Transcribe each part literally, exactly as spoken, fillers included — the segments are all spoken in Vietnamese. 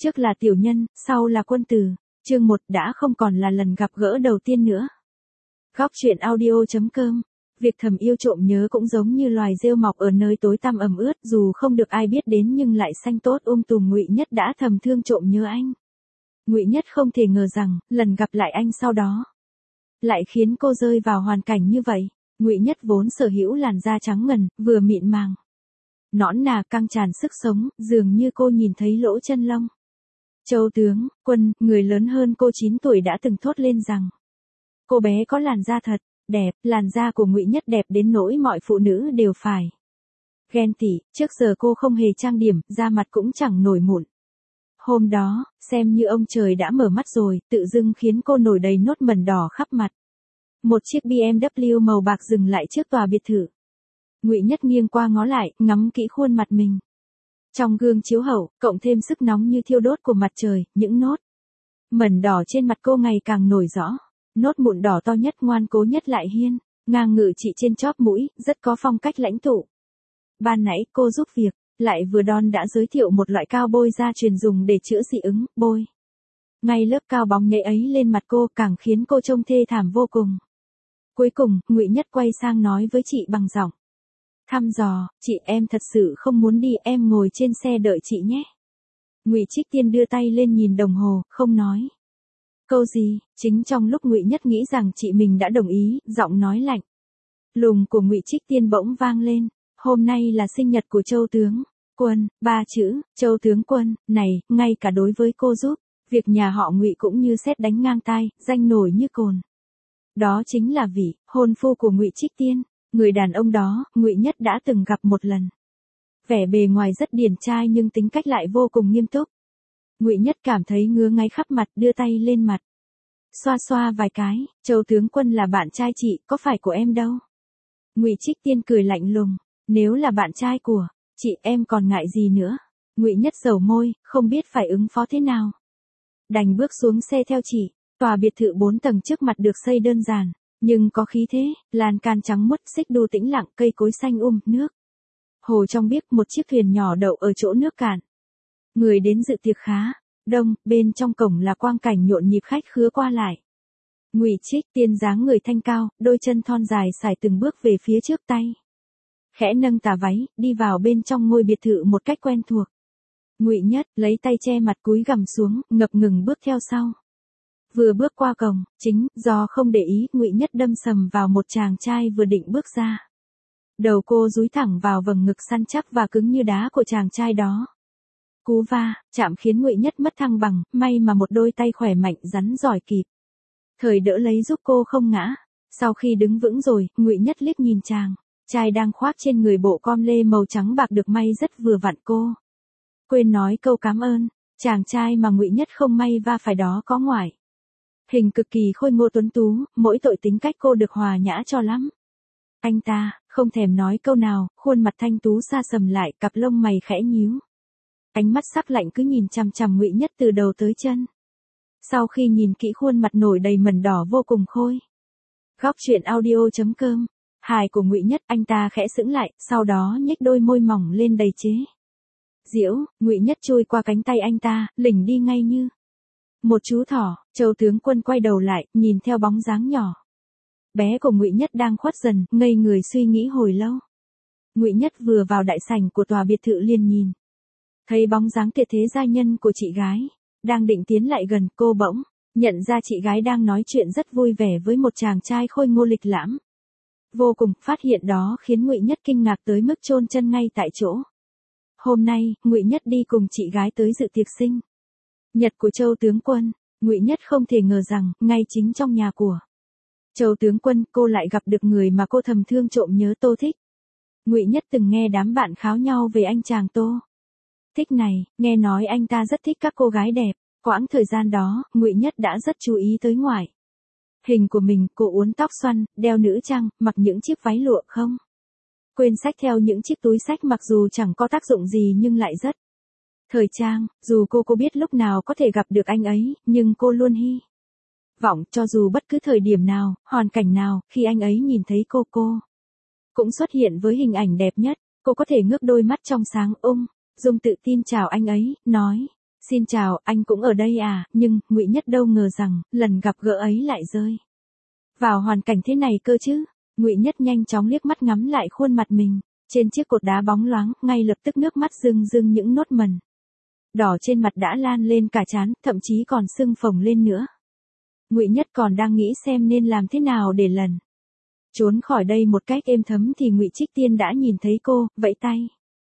Trước là tiểu nhân, sau là quân tử. Chương một đã không còn là lần gặp gỡ đầu tiên nữa. Góc truyện audio chấm com. Việc thầm yêu trộm nhớ cũng giống như loài rêu mọc ở nơi tối tăm ẩm ướt, dù không được ai biết đến nhưng lại xanh tốt um tùm. Ngụy Nhất đã thầm thương trộm nhớ anh. Ngụy Nhất không thể ngờ rằng, lần gặp lại anh sau đó lại khiến cô rơi vào hoàn cảnh như vậy. Ngụy Nhất vốn sở hữu làn da trắng ngần, vừa mịn màng, nõn nà căng tràn sức sống, dường như cô nhìn thấy lỗ chân lông. Châu Tướng Quân, người lớn hơn cô chín tuổi đã từng thốt lên rằng cô bé có làn da thật đẹp. Làn da của Ngụy Nhất đẹp đến nỗi mọi phụ nữ đều phải ghen tị. Trước giờ cô không hề trang điểm, da mặt cũng chẳng nổi mụn. Hôm đó, xem như ông trời đã mở mắt rồi, tự dưng khiến cô nổi đầy nốt mẩn đỏ khắp mặt. Một chiếc bê em vê màu bạc dừng lại trước tòa biệt thự. Ngụy Nhất nghiêng qua ngó lại, ngắm kỹ khuôn mặt mình. Trong gương chiếu hậu, cộng thêm sức nóng như thiêu đốt của mặt trời, những nốt mẩn đỏ trên mặt cô ngày càng nổi rõ. Nốt mụn đỏ to nhất, ngoan cố nhất lại hiên ngang ngự trị trên chóp mũi, rất có phong cách lãnh tụ. Ban nãy cô giúp việc, lại vừa đon đã giới thiệu một loại cao bôi da truyền dùng để chữa dị ứng, bôi ngay lớp cao bóng nhảy ấy lên mặt cô, càng khiến cô trông thê thảm vô cùng. Cuối cùng, Ngụy Nhất quay sang nói với chị bằng giọng thăm dò, chị em thật sự không muốn đi, em ngồi trên xe đợi chị nhé. Ngụy Trích Tiên đưa tay lên nhìn đồng hồ, không nói câu gì. Chính trong lúc Ngụy Nhất nghĩ rằng chị mình đã đồng ý, giọng nói lạnh lùng của Ngụy Trích Tiên bỗng vang lên. Hôm nay là sinh nhật của Châu Tướng Quân. Ba chữ Châu Tướng Quân này, ngay cả đối với cô giúp việc nhà họ Ngụy cũng như sét đánh ngang tai, danh nổi như cồn. Đó chính là vị hôn phu của Ngụy Trích Tiên. Người đàn ông đó, Ngụy Nhất đã từng gặp một lần. Vẻ bề ngoài rất điển trai nhưng tính cách lại vô cùng nghiêm túc. Ngụy Nhất cảm thấy ngứa ngáy khắp mặt, đưa tay lên mặt xoa xoa vài cái. Châu Tướng Quân là bạn trai chị, có phải của em đâu. Ngụy Trích Tiên cười lạnh lùng. Nếu là bạn trai của chị, em còn ngại gì nữa. Ngụy Nhất dầu môi, không biết phải ứng phó thế nào. Đành bước xuống xe theo chị. Tòa biệt thự bốn tầng trước mặt được xây đơn giản, nhưng có khí thế. Lan can trắng muốt, xích đu tĩnh lặng, cây cối xanh um, nước hồ trong biếc, một chiếc thuyền nhỏ đậu ở chỗ nước cạn. Người đến dự tiệc khá đông, bên trong cổng là quang cảnh nhộn nhịp khách khứa qua lại. Ngụy Trích Tiên dáng người thanh cao, đôi chân thon dài sải từng bước về phía trước, tay khẽ nâng tà váy, đi vào bên trong ngôi biệt thự một cách quen thuộc. Ngụy Nhất lấy tay che mặt cúi gằm xuống, ngập ngừng bước theo sau. Vừa bước qua cổng chính, do không để ý, Ngụy Nhất đâm sầm vào một chàng trai vừa định bước ra. Đầu cô dúi thẳng vào vầng ngực săn chắc và cứng như đá của chàng trai đó. Cú va chạm khiến Ngụy Nhất mất thăng bằng, may mà một đôi tay khỏe mạnh rắn giỏi kịp thời đỡ lấy giúp cô không ngã. Sau khi đứng vững rồi, Ngụy Nhất liếc nhìn chàng trai đang khoác trên người bộ com lê màu trắng bạc được may rất vừa vặn. Cô quên nói câu cảm ơn. Chàng trai mà Ngụy Nhất không may va phải đó có ngoại hình cực kỳ khôi ngô tuấn tú, mỗi tội tính cách cô được hòa nhã cho lắm. Anh ta không thèm nói câu nào, khuôn mặt thanh tú xa sầm lại, cặp lông mày khẽ nhíu. Ánh mắt sắc lạnh cứ nhìn chằm chằm Ngụy Nhất từ đầu tới chân. Sau khi nhìn kỹ khuôn mặt nổi đầy mẩn đỏ vô cùng khôi. Góc truyện audio chấm com. Hài của Ngụy Nhất, anh ta khẽ sững lại, sau đó nhếch đôi môi mỏng lên đầy chế giễu. Ngụy Nhất chui qua cánh tay anh ta, lỉnh đi ngay như một chú thỏ. Châu Tướng Quân quay đầu lại, nhìn theo bóng dáng nhỏ bé của Ngụy Nhất đang khuất dần, ngây người suy nghĩ hồi lâu. Ngụy Nhất vừa vào đại sảnh của tòa biệt thự liền nhìn thấy bóng dáng tuyệt thế giai nhân của chị gái đang định tiến lại gần. Cô bỗng nhận ra chị gái đang nói chuyện rất vui vẻ với một chàng trai khôi ngô lịch lãm vô cùng. Phát hiện đó khiến Ngụy Nhất kinh ngạc tới mức chôn chân ngay tại chỗ. Hôm nay, Ngụy Nhất đi cùng chị gái tới dự tiệc sinh nhật của Châu Tướng Quân. Ngụy Nhất không thể ngờ rằng, ngay chính trong nhà của Châu Tướng Quân, cô lại gặp được người mà cô thầm thương trộm nhớ, Tô Thích. Ngụy Nhất từng nghe đám bạn kháo nhau về anh chàng Tô Thích này, nghe nói anh ta rất thích các cô gái đẹp. Quãng thời gian đó, Ngụy Nhất đã rất chú ý tới ngoại hình của mình. Cô uốn tóc xoăn, đeo nữ trang, mặc những chiếc váy lụa không quên xách theo những chiếc túi xách mặc dù chẳng có tác dụng gì nhưng lại rất thời trang. Dù cô cô biết lúc nào có thể gặp được anh ấy, nhưng cô luôn hy vọng cho dù bất cứ thời điểm nào, hoàn cảnh nào, khi anh ấy nhìn thấy cô cô cũng xuất hiện với hình ảnh đẹp nhất. Cô có thể ngước đôi mắt trong sáng ung dung tự tin chào anh ấy, nói Xin chào, anh cũng ở đây à, nhưng, Ngụy Nhất đâu ngờ rằng, lần gặp gỡ ấy lại rơi vào hoàn cảnh thế này cơ chứ. Ngụy Nhất nhanh chóng liếc mắt ngắm lại khuôn mặt mình, trên chiếc cột đá bóng loáng, ngay lập tức nước mắt rưng rưng những nốt mẩn đỏ trên mặt đã lan lên cả trán, thậm chí còn sưng phồng lên nữa. Ngụy Nhất còn đang nghĩ xem nên làm thế nào để lần trốn khỏi đây một cách êm thấm thì Ngụy Trích Tiên đã nhìn thấy cô, vẫy tay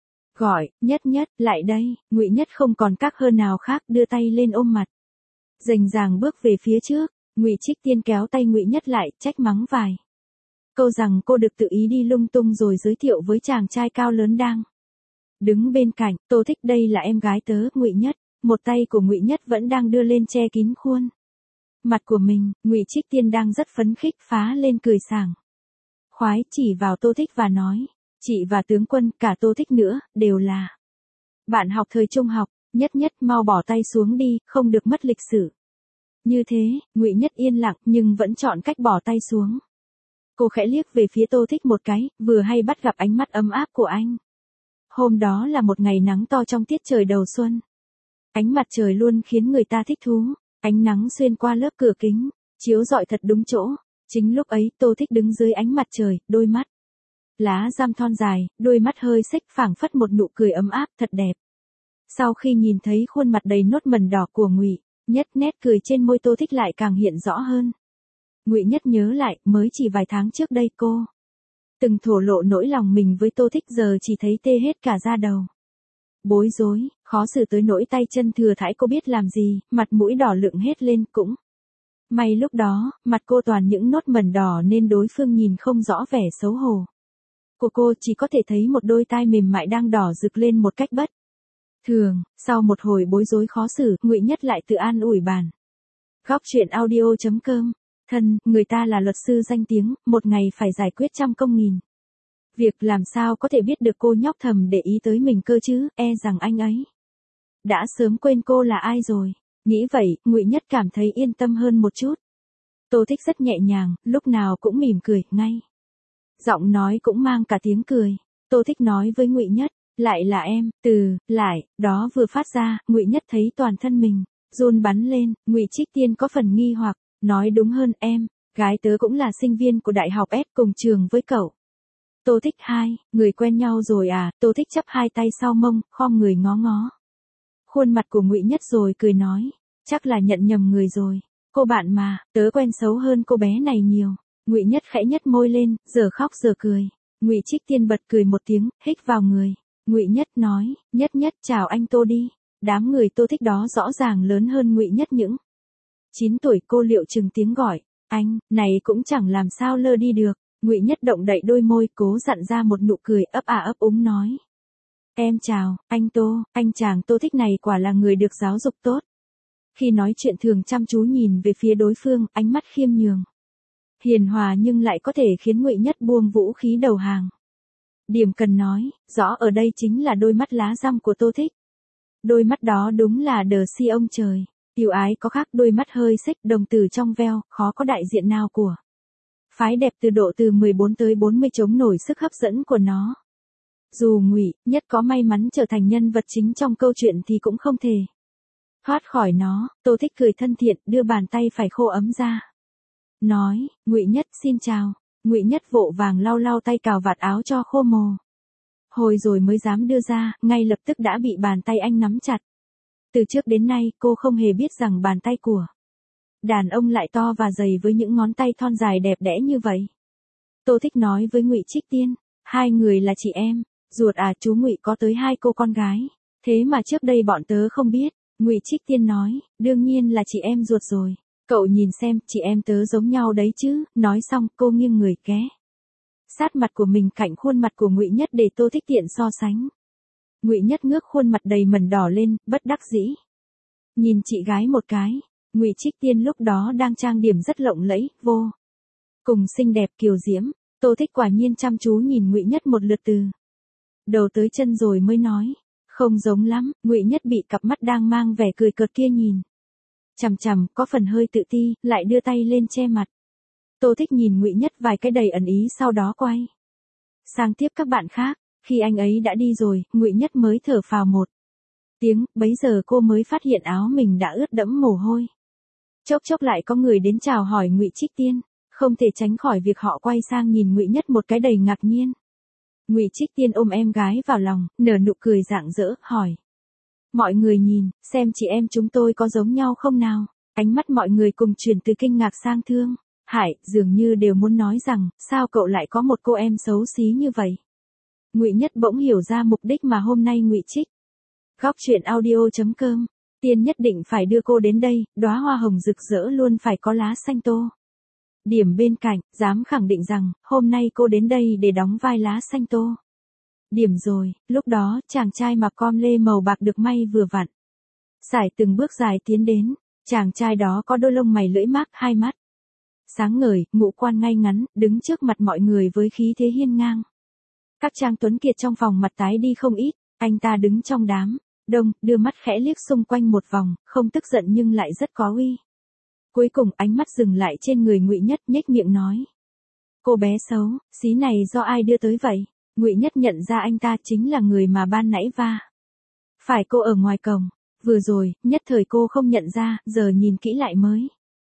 gọi, Nhất Nhất, lại đây. Ngụy Nhất không còn các hơn nào khác, đưa tay lên ôm mặt, rành ràng bước về phía trước. Ngụy Trích Tiên kéo tay Ngụy Nhất lại, trách mắng vài câu rằng cô được tự ý đi lung tung rồi giới thiệu với chàng trai cao lớn đang đứng bên cạnh. Tô Thích, đây là em gái tớ, Ngụy Nhất. Một tay của Ngụy Nhất vẫn đang đưa lên che kín khuôn mặt của mình. Ngụy Trích Tiên đang rất phấn khích, phá lên cười sảng khoái, chỉ vào Tô Thích và nói, chị và tướng quân, cả Tô Thích nữa, đều là bạn học thời trung học. Nhất Nhất, mau bỏ tay xuống đi, không được mất lịch sự như thế. Ngụy Nhất yên lặng nhưng vẫn chọn cách bỏ tay xuống. Cô khẽ liếc về phía Tô Thích một cái, vừa hay bắt gặp ánh mắt ấm áp của anh. Hôm đó là một ngày nắng to trong tiết trời đầu xuân. Ánh mặt trời luôn khiến người ta thích thú. Ánh nắng xuyên qua lớp cửa kính, chiếu rọi thật đúng chỗ. Chính lúc ấy, Tô Thích đứng dưới ánh mặt trời, đôi mắt lá răm thon dài, đôi mắt hơi xếch, phảng phất một nụ cười ấm áp thật đẹp. Sau khi nhìn thấy khuôn mặt đầy nốt mẩn đỏ của Ngụy Nhất, nét cười trên môi Tô Thích lại càng hiện rõ hơn. Ngụy Nhất nhớ lại, mới chỉ vài tháng trước đây cô từng thổ lộ nỗi lòng mình với Tô Thích, giờ chỉ thấy tê hết cả da đầu. Bối rối, khó xử tới nỗi tay chân thừa thãi, cô biết làm gì, mặt mũi đỏ lựng hết lên. Cũng may lúc đó, mặt cô toàn những nốt mẩn đỏ nên đối phương nhìn không rõ vẻ xấu hổ của cô, chỉ có thể thấy một đôi tai mềm mại đang đỏ rực lên một cách bất thường. Sau một hồi bối rối khó xử, Ngụy Nhất lại tự an ủi bản. Góc truyện audio chấm com. Thân, người ta là luật sư danh tiếng, một ngày phải giải quyết trăm công nghìn việc, làm sao có thể biết được cô nhóc thầm để ý tới mình cơ chứ, e rằng anh ấy đã sớm quên cô là ai rồi. Nghĩ vậy, Ngụy Nhất cảm thấy yên tâm hơn một chút. Tô Thích rất nhẹ nhàng, lúc nào cũng mỉm cười, ngay giọng nói cũng mang cả tiếng cười. Tô Thích nói với Ngụy Nhất, lại là em. Từ lại đó vừa phát ra, Ngụy Nhất thấy toàn thân mình run bắn lên. Ngụy Trích Tiên có phần nghi hoặc, nói đúng hơn, em gái tớ cũng là sinh viên của đại học S cùng trường với cậu. Tô Thích, hai người quen nhau rồi à? Tô Thích chắp hai tay sau mông, khom người ngó ngó khuôn mặt của Ngụy Nhất rồi cười nói, chắc là nhận nhầm người rồi. Cô bạn mà, tớ quen xấu hơn cô bé này nhiều. Ngụy Nhất khẽ nhếch môi lên, giờ khóc giờ cười. Ngụy Trích Tiên bật cười một tiếng, hít vào người Ngụy Nhất, nói, Nhất Nhất, chào anh Tô đi. Đám người Tô Thích đó rõ ràng lớn hơn Ngụy Nhất những chín tuổi. Cô liệu chừng tiếng gọi, anh, này cũng chẳng làm sao lơ đi được. Ngụy Nhất động đậy đôi môi, cố dặn ra một nụ cười ấp à ấp úng nói, em chào, anh Tô. Anh chàng Tô Thích này quả là người được giáo dục tốt. Khi nói chuyện thường chăm chú nhìn về phía đối phương, ánh mắt khiêm nhường, hiền hòa nhưng lại có thể khiến Ngụy Nhất buông vũ khí đầu hàng. Điểm cần nói, rõ ở đây chính là đôi mắt lá răm của Tô Thích. Đôi mắt đó đúng là đờ si ông trời. Yêu ái có khác, đôi mắt hơi xếch, đồng tử trong veo, khó có đại diện nào của phái đẹp từ độ từ mười bốn tới bốn mươi chống nổi sức hấp dẫn của nó. Dù Ngụy Nhất có may mắn trở thành nhân vật chính trong câu chuyện thì cũng không thể thoát khỏi nó. Tô Thích cười thân thiện, đưa bàn tay phải khô ấm ra, nói, Ngụy Nhất, xin chào. Ngụy Nhất vội vàng lau lau tay cào vạt áo cho khô mồ hồi rồi mới dám đưa ra, ngay lập tức đã bị bàn tay anh nắm chặt. Từ trước đến nay, cô không hề biết rằng bàn tay của đàn ông lại to và dày với những ngón tay thon dài đẹp đẽ như vậy. Tô Thích nói với Ngụy Trích Tiên, hai người là chị em ruột à? Chú Ngụy có tới hai cô con gái, thế mà trước đây bọn tớ không biết. Ngụy Trích Tiên nói, đương nhiên là chị em ruột rồi. Cậu nhìn xem, chị em tớ giống nhau đấy chứ. Nói xong, cô nghiêng người ghé sát mặt của mình cạnh khuôn mặt của Ngụy Nhất để Tô Thích tiện so sánh. Ngụy Nhất ngước khuôn mặt đầy mẩn đỏ lên, bất đắc dĩ nhìn chị gái một cái. Ngụy Trích Tiên lúc đó đang trang điểm rất lộng lẫy, vô cùng xinh đẹp kiều diễm. Tô Thích quả nhiên chăm chú nhìn Ngụy Nhất một lượt từ đầu tới chân rồi mới nói, không giống lắm. Ngụy Nhất bị cặp mắt đang mang vẻ cười cợt kia nhìn chằm chằm, có phần hơi tự ti, lại đưa tay lên che mặt. Tô Thích nhìn Ngụy Nhất vài cái đầy ẩn ý, sau đó quay sang tiếp các bạn khác. Khi anh ấy đã đi rồi, Ngụy Nhất mới thở phào một tiếng, bấy giờ cô mới phát hiện áo mình đã ướt đẫm mồ hôi. Chốc chốc lại có người đến chào hỏi Ngụy Trích Tiên, không thể tránh khỏi việc họ quay sang nhìn Ngụy Nhất một cái đầy ngạc nhiên. Ngụy Trích Tiên ôm em gái vào lòng, nở nụ cười rạng rỡ, hỏi: "Mọi người nhìn, xem chị em chúng tôi có giống nhau không nào?" Ánh mắt mọi người cùng chuyển từ kinh ngạc sang thương hại, dường như đều muốn nói rằng, sao cậu lại có một cô em xấu xí như vậy. Ngụy Nhất bỗng hiểu ra mục đích mà hôm nay Ngụy Trích. Góc truyện audio chấm com, Tiên nhất định phải đưa cô đến đây, đóa hoa hồng rực rỡ luôn phải có lá xanh tô. Điểm bên cạnh, dám khẳng định rằng, hôm nay cô đến đây để đóng vai lá xanh tô. Điểm rồi, lúc đó, chàng trai mặc com lê màu bạc được may vừa vặn. Sải từng bước dài tiến đến, chàng trai đó có đôi lông mày lưỡi mác, hai mắt sáng ngời, ngũ quan ngay ngắn, đứng trước mặt mọi người với khí thế hiên ngang. Các trang tuấn kiệt trong phòng mặt tái đi không ít, anh ta đứng trong đám đông, đưa mắt khẽ liếc xung quanh một vòng, không tức giận nhưng lại rất có uy. Cuối cùng ánh mắt dừng lại trên người Ngụy Nhất, nhếch miệng nói: "Cô bé xấu, xí này do ai đưa tới vậy?" Ngụy Nhất nhận ra anh ta chính là người mà ban nãy va phải cô ở ngoài cổng. Vừa rồi, nhất thời cô không nhận ra, giờ nhìn kỹ lại mới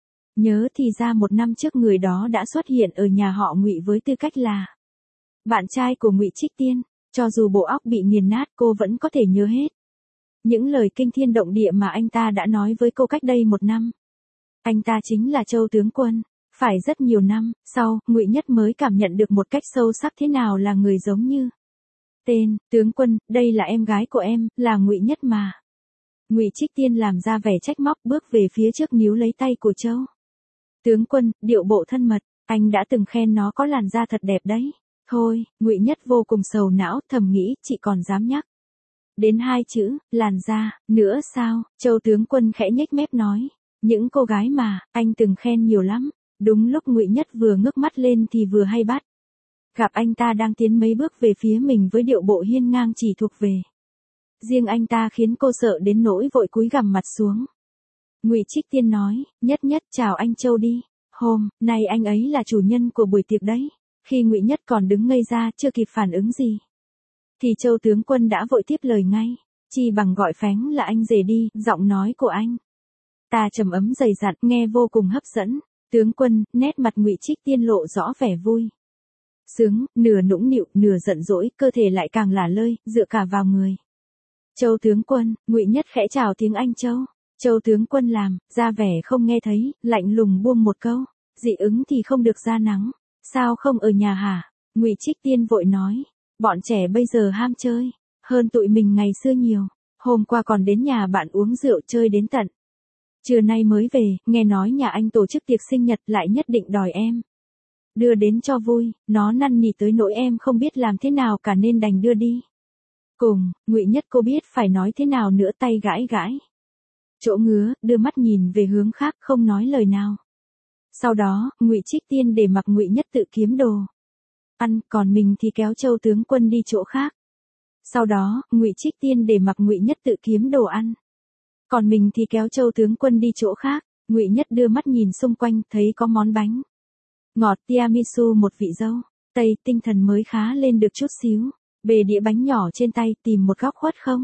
nhớ thì ra một năm trước người đó đã xuất hiện ở nhà họ Ngụy với tư cách là bạn trai của Ngụy Trích Tiên. Cho dù bộ óc bị nghiền nát cô vẫn có thể nhớ hết những lời kinh thiên động địa mà anh ta đã nói với cô cách đây một năm. Anh ta chính là Châu tướng quân. Phải rất nhiều năm sau, Ngụy Nhất mới cảm nhận được một cách sâu sắc thế nào là người giống như tên tướng quân. Đây là em gái của em, là Ngụy Nhất mà. Ngụy Trích Tiên làm ra vẻ trách móc, bước về phía trước níu lấy tay của Châu tướng quân, điệu bộ thân mật. Anh đã từng khen nó có làn da thật đẹp đấy. Thôi, Ngụy Nhất vô cùng sầu não, thầm nghĩ, chị còn dám nhắc đến hai chữ làn da nữa sao? Châu tướng quân khẽ nhếch mép nói: "Những cô gái mà anh từng khen nhiều lắm." Đúng lúc Ngụy Nhất vừa ngước mắt lên thì vừa hay bắt gặp anh ta đang tiến mấy bước về phía mình với điệu bộ hiên ngang chỉ thuộc về riêng anh ta, khiến cô sợ đến nỗi vội cúi gằm mặt xuống. Ngụy Trích Tiên nói: "Nhất Nhất, chào anh Châu đi. Hôm nay anh ấy là chủ nhân của buổi tiệc đấy." Khi Ngụy Nhất còn đứng ngây ra, chưa kịp phản ứng gì, thì Châu tướng quân đã vội tiếp lời ngay: "Chi bằng gọi Phánh là anh rể đi." Giọng nói của anh ta trầm ấm dày dặn, nghe vô cùng hấp dẫn. "Tướng quân." Nét mặt Ngụy Trích Tiên lộ rõ vẻ vui sướng, nửa nũng nịu, nửa giận dỗi, cơ thể lại càng lả lơi, dựa cả vào người Châu tướng quân. Ngụy Nhất khẽ chào tiếng Anh Châu. Châu tướng quân làm ra vẻ không nghe thấy, lạnh lùng buông một câu: "Dị ứng thì không được ra nắng. Sao không ở nhà hả?" Ngụy Trích Tiên vội nói: "Bọn trẻ bây giờ ham chơi hơn tụi mình ngày xưa nhiều. Hôm qua còn đến nhà bạn uống rượu chơi đến tận trưa nay mới về, nghe nói nhà anh tổ chức tiệc sinh nhật, lại nhất định đòi em đưa đến cho vui. Nó năn nỉ tới nỗi em không biết làm thế nào cả nên đành đưa đi cùng." Ngụy Nhất cô biết phải nói thế nào nữa, tay gãi gãi chỗ ngứa, đưa mắt nhìn về hướng khác, không nói lời nào. Sau đó, Ngụy Trích Tiên để mặc Ngụy Nhất tự kiếm đồ ăn, còn mình thì kéo Châu tướng quân đi chỗ khác. Sau đó, Ngụy Trích Tiên để mặc Ngụy Nhất tự kiếm đồ ăn, còn mình thì kéo Châu tướng quân đi chỗ khác. Ngụy Nhất đưa mắt nhìn xung quanh, thấy có món bánh ngọt tiramisu một vị dâu tây, tinh thần mới khá lên được chút xíu. Bề đĩa bánh nhỏ trên tay, tìm một góc khuất không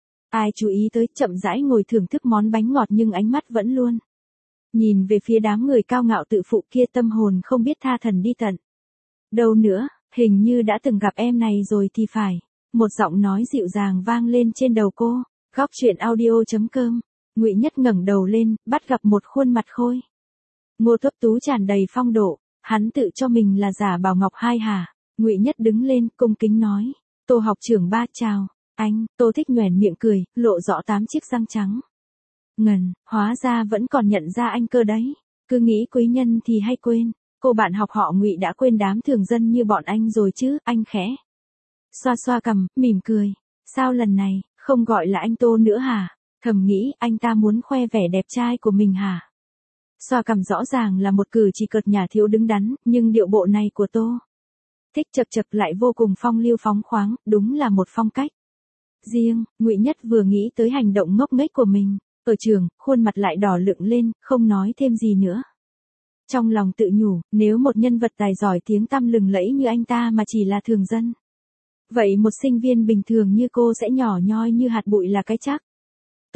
ai chú ý tới, chậm rãi ngồi thưởng thức món bánh ngọt, nhưng ánh mắt vẫn luôn nhìn về phía đám người cao ngạo tự phụ kia, tâm hồn không biết tha thần đi tận đâu nữa. "Hình như đã từng gặp em này rồi thì phải." Một giọng nói dịu dàng vang lên trên đầu cô. Góc truyện audio chấm com. Ngụy Nhất ngẩng đầu lên, bắt gặp một khuôn mặt khôi ngô tuấn tú tràn đầy phong độ. Hắn tự cho mình là giả Bảo Ngọc Hai hả? Ngụy Nhất đứng lên, cung kính nói: "Tô học trưởng ba chào." "Anh." Tô Thích nhoẻn miệng cười, lộ rõ tám chiếc răng trắng ngần, hóa ra vẫn còn nhận ra anh cơ đấy. Cứ nghĩ quý nhân thì hay quên. Cô bạn học họ Ngụy đã quên đám thường dân như bọn anh rồi chứ? Anh khẽ xoa xoa cằm, mỉm cười. "Sao lần này không gọi là anh Tô nữa hả?" Thầm nghĩ, anh ta muốn khoe vẻ đẹp trai của mình hả? Xoa cằm rõ ràng là một cử chỉ cợt nhả thiếu đứng đắn, nhưng điệu bộ này của Tô Thích chập chập lại vô cùng phong lưu phóng khoáng, đúng là một phong cách riêng. Ngụy Nhất vừa nghĩ tới hành động ngốc nghếch của mình ở trường, khuôn mặt lại đỏ lựng lên, không nói thêm gì nữa. Trong lòng tự nhủ, nếu một nhân vật tài giỏi tiếng tăm lừng lẫy như anh ta mà chỉ là thường dân, vậy một sinh viên bình thường như cô sẽ nhỏ nhoi như hạt bụi là cái chắc.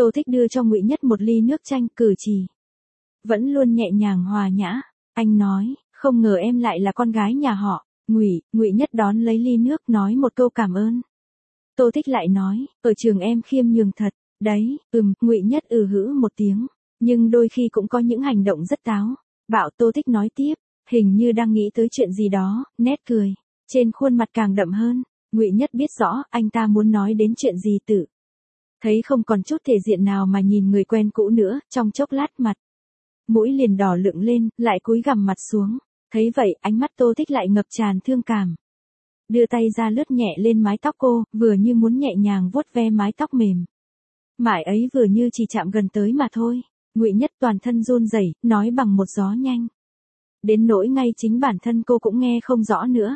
Tô Thích đưa cho Ngụy Nhất một ly nước chanh, cử chỉ vẫn luôn nhẹ nhàng hòa nhã. Anh nói, không ngờ em lại là con gái nhà họ Ngụy. Ngụy Nhất đón lấy ly nước, nói một câu cảm ơn. Tô Thích lại nói, ở trường em khiêm nhường thật, đấy. Ừm. Ngụy Nhất ừ hữ một tiếng, nhưng đôi khi cũng có những hành động rất táo bạo. Tô Thích nói tiếp, hình như đang nghĩ tới chuyện gì đó, nét cười trên khuôn mặt càng đậm hơn. Ngụy Nhất biết rõ anh ta muốn nói đến chuyện gì, tự thấy không còn chút thể diện nào mà nhìn người quen cũ nữa, trong chốc lát mặt mũi liền đỏ lựng lên, lại cúi gằm mặt xuống. Thấy vậy, ánh mắt Tô Thích lại ngập tràn thương cảm. Đưa tay ra lướt nhẹ lên mái tóc cô, vừa như muốn nhẹ nhàng vuốt ve mái tóc mềm mại ấy, vừa như chỉ chạm gần tới mà thôi. Ngụy Nhất toàn thân run rẩy, nói bằng một gió nhanh, đến nỗi ngay chính bản thân cô cũng nghe không rõ nữa.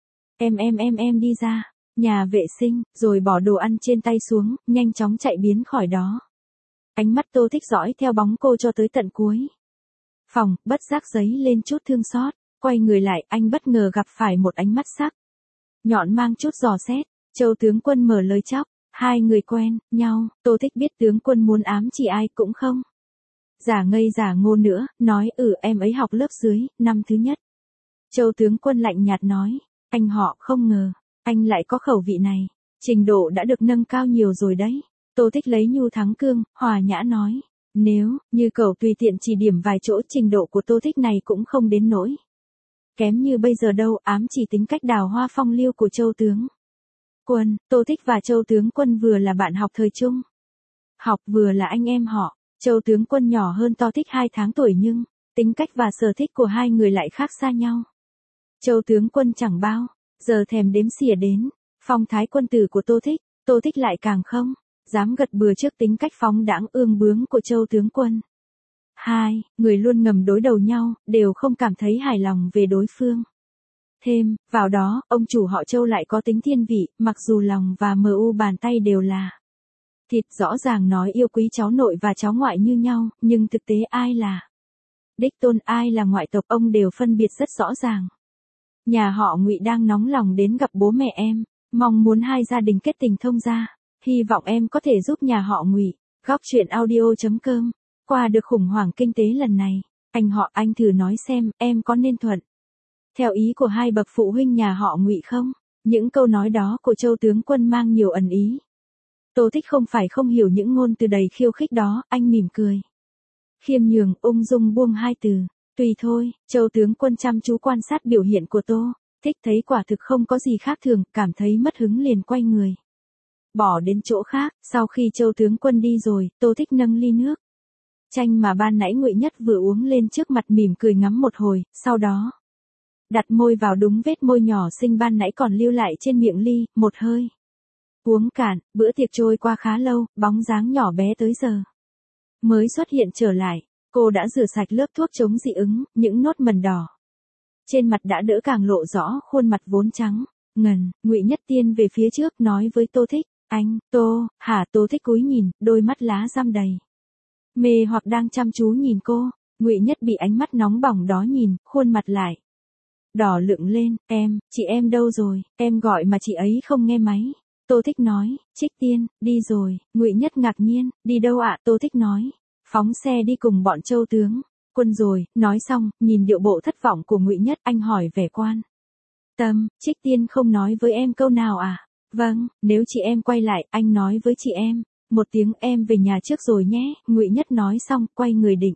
Em em em em đi ra nhà vệ sinh, rồi bỏ đồ ăn trên tay xuống, nhanh chóng chạy biến khỏi đó. Ánh mắt Tô Thích dõi theo bóng cô cho tới tận cuối phòng, bất giác dấy lên chút thương xót. Quay người lại, anh bất ngờ gặp phải một ánh mắt sắc nhọn mang chút dò xét. Châu tướng quân mở lời chóc, hai người quen nhau. Tô Thích biết tướng quân muốn ám chỉ ai cũng không giả ngây giả ngô nữa, nói ừ em ấy học lớp dưới, năm thứ nhất. Châu tướng quân lạnh nhạt nói, anh họ không ngờ anh lại có khẩu vị này, trình độ đã được nâng cao nhiều rồi đấy. Tô Thích lấy nhu thắng cương, hòa nhã nói, nếu như cậu tùy tiện chỉ điểm vài chỗ, trình độ của Tô Thích này cũng không đến nỗi kém như bây giờ đâu. Ám chỉ tính cách đào hoa phong lưu của Châu tướng quân. Tô Thích và Châu tướng quân vừa là bạn học thời trung học, vừa là anh em họ. Châu tướng quân nhỏ hơn Tô Thích hai tháng tuổi, nhưng tính cách và sở thích của hai người lại khác xa nhau. Châu tướng quân chẳng bao giờ thèm đếm xỉa đến phong thái quân tử của Tô Thích. Tô Thích lại càng không dám gật bừa trước tính cách phóng đãng ương bướng của Châu tướng quân. Hai người luôn ngầm đối đầu nhau, đều không cảm thấy hài lòng về đối phương. Thêm vào đó, ông chủ họ Châu lại có tính thiên vị, mặc dù lòng và mờ u bàn tay đều là thịt, rõ ràng nói yêu quý cháu nội và cháu ngoại như nhau, nhưng thực tế ai là đích tôn, ai là ngoại tộc, ông đều phân biệt rất rõ ràng. Nhà họ Ngụy đang nóng lòng đến gặp bố mẹ em, mong muốn hai gia đình kết tình thông gia, hy vọng em có thể giúp nhà họ Ngụy. Góc truyện audio chấm com. Qua được khủng hoảng kinh tế lần này, anh họ, anh thử nói xem, em có nên thuận theo ý của hai bậc phụ huynh nhà họ Ngụy không? Những câu nói đó của Châu tướng quân mang nhiều ẩn ý. Tô Thích không phải không hiểu những ngôn từ đầy khiêu khích đó, anh mỉm cười, khiêm nhường, ung dung buông hai từ, tùy thôi. Châu tướng quân chăm chú quan sát biểu hiện của Tô Thích, thấy quả thực không có gì khác thường, cảm thấy mất hứng liền quay người bỏ đến chỗ khác. Sau khi Châu tướng quân đi rồi, Tô Thích nâng ly nước chanh mà ban nãy Ngụy Nhất vừa uống lên trước mặt, mỉm cười ngắm một hồi, sau đó đặt môi vào đúng vết môi nhỏ xinh ban nãy còn lưu lại trên miệng ly, một hơi uống cạn. Bữa tiệc trôi qua khá lâu, bóng dáng nhỏ bé tới giờ mới xuất hiện trở lại. Cô đã rửa sạch lớp thuốc chống dị ứng, những nốt mẩn đỏ trên mặt đã đỡ, càng lộ rõ khuôn mặt vốn trắng ngần. Ngụy Nhất tiên về phía trước, nói với Tô Thích, anh, Tô, hả? Tô Thích cúi nhìn, đôi mắt lá răm đầy mê hoặc đang chăm chú nhìn cô. Ngụy Nhất bị ánh mắt nóng bỏng đó nhìn, khuôn mặt lại đỏ lựng lên. Em, chị em đâu rồi? Em gọi mà chị ấy không nghe máy. Tô Thích nói, Trích Tiên, đi rồi. Ngụy Nhất ngạc nhiên, đi đâu ạ? Tô Thích nói, phóng xe đi cùng bọn Châu tướng quân rồi. Nói xong, nhìn điệu bộ thất vọng của Ngụy Nhất, anh hỏi vẻ quan tâm, Trích Tiên không nói với em câu nào à? Vâng, nếu chị em quay lại, anh nói với chị em một tiếng, em về nhà trước rồi nhé. Ngụy Nhất nói xong, quay người định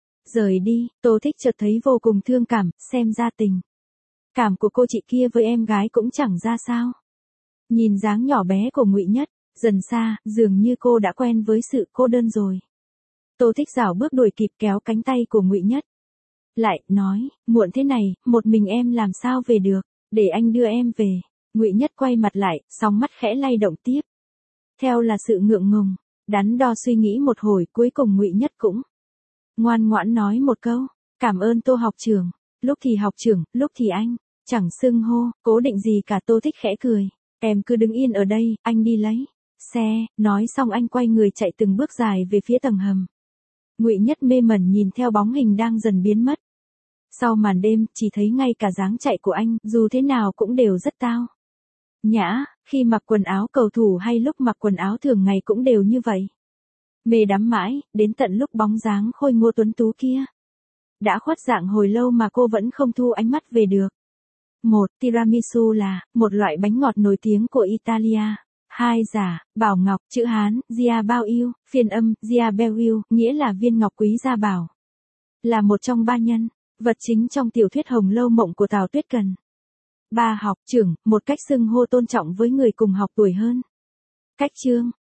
rời đi. Tô Thích chợt thấy vô cùng thương cảm, xem ra tình cảm của cô chị kia với em gái cũng chẳng ra sao. Nhìn dáng nhỏ bé của Ngụy Nhất, dần xa, dường như cô đã quen với sự cô đơn rồi. Tô Thích rảo bước đuổi kịp, kéo cánh tay của Ngụy Nhất lại, nói, muộn thế này, một mình em làm sao về được, để anh đưa em về. Ngụy Nhất quay mặt lại, sóng mắt khẽ lay động tiếp theo là sự ngượng ngùng. Đắn đo suy nghĩ một hồi, cuối cùng Ngụy Nhất cũng ngoan ngoãn nói một câu, cảm ơn Tô học trưởng. Lúc thì học trưởng, lúc thì anh, chẳng xưng hô cố định gì cả. Tô Thích khẽ cười, em cứ đứng yên ở đây, anh đi lấy xe. Nói xong anh quay người chạy từng bước dài về phía tầng hầm. Ngụy Nhất mê mẩn nhìn theo bóng hình đang dần biến mất sau màn đêm, chỉ thấy ngay cả dáng chạy của anh, dù thế nào cũng đều rất tao nhã. Khi mặc quần áo cầu thủ hay lúc mặc quần áo thường ngày cũng đều như vậy. Mê đắm mãi, đến tận lúc bóng dáng khôi ngô tuấn tú kia đã khuất dạng hồi lâu mà cô vẫn không thu ánh mắt về được. Một, tiramisu là một loại bánh ngọt nổi tiếng của Italia. Hai, giả, bảo ngọc, chữ Hán, Gia Bao Yêu, phiên âm, Gia Beo Yêu, nghĩa là viên ngọc quý gia bảo. Là một trong ba nhân vật chính trong tiểu thuyết Hồng Lâu Mộng của Tào Tuyết Cần. Ba, học trưởng, một cách xưng hô tôn trọng với người cùng học tuổi hơn. Cách chương